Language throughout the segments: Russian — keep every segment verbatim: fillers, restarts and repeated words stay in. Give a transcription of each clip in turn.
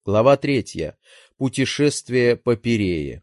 Глава третья. Путешествие по Пирее.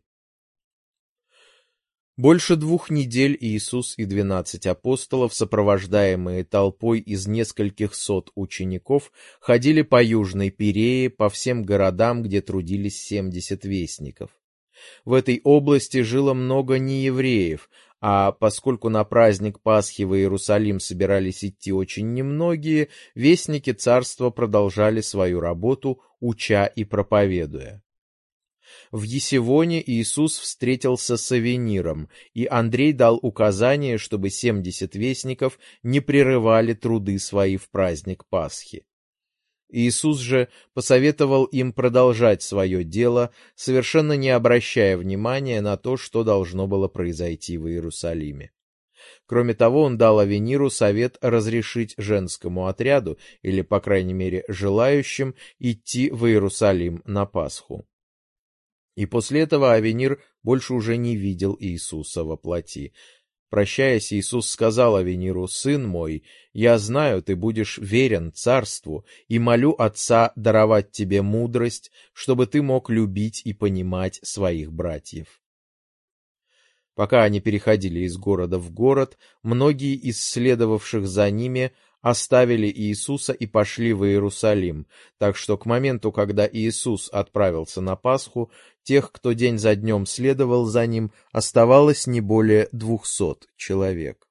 Больше двух недель Иисус и двенадцать апостолов, сопровождаемые толпой из нескольких сот учеников, ходили по Южной Пирее, по всем городам, где трудились семьдесят вестников. В этой области жило много неевреев, а поскольку на праздник Пасхи в Иерусалим собирались идти очень немногие, вестники царства продолжали свою работу, уча и проповедуя. В Есивоне Иисус встретился с Авениром, и Андрей дал указание, чтобы семьдесят вестников не прерывали труды свои в праздник Пасхи. Иисус же посоветовал им продолжать свое дело, совершенно не обращая внимания на то, что должно было произойти в Иерусалиме. Кроме того, он дал Авениру совет разрешить женскому отряду, или, по крайней мере, желающим, идти в Иерусалим на Пасху. И после этого Авенир больше уже не видел Иисуса во плоти. Прощаясь, Иисус сказал Авениру: «Сын мой, я знаю, ты будешь верен царству, и молю Отца даровать тебе мудрость, чтобы ты мог любить и понимать своих братьев». Пока они переходили из города в город, многие из следовавших за ними оставили Иисуса и пошли в Иерусалим, так что к моменту, когда Иисус отправился на Пасху, тех, кто день за днем следовал за ним, оставалось не более двухсот человек.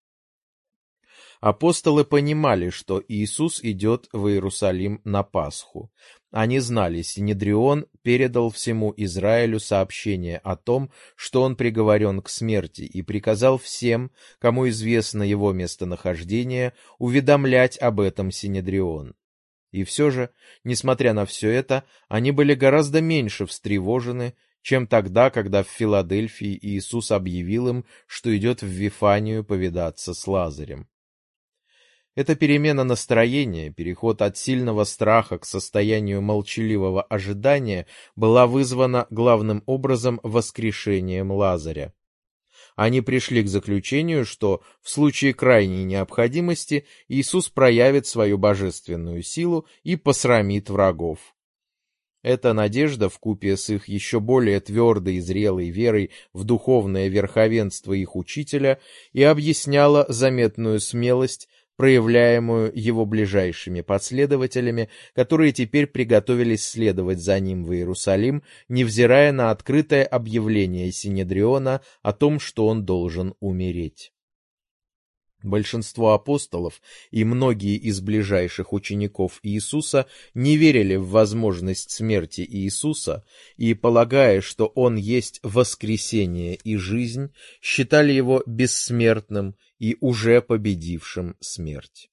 Апостолы понимали, что Иисус идет в Иерусалим на Пасху. Они знали, Синедрион передал всему Израилю сообщение о том, что он приговорен к смерти, и приказал всем, кому известно его местонахождение, уведомлять об этом Синедрион. И все же, несмотря на все это, они были гораздо меньше встревожены, чем тогда, когда в Филадельфии Иисус объявил им, что идет в Вифанию повидаться с Лазарем. Эта перемена настроения, переход от сильного страха к состоянию молчаливого ожидания, была вызвана главным образом воскрешением Лазаря. Они пришли к заключению, что в случае крайней необходимости Иисус проявит свою божественную силу и посрамит врагов. Эта надежда, вкупе с их еще более твердой и зрелой верой в духовное верховенство их учителя, и объясняла заметную смелость, проявляемую его ближайшими последователями, которые теперь приготовились следовать за ним в Иерусалим, невзирая на открытое объявление Синедриона о том, что он должен умереть. Большинство апостолов и многие из ближайших учеников Иисуса не верили в возможность смерти Иисуса и, полагая, что Он есть воскресение и жизнь, считали Его бессмертным и уже победившим смерть.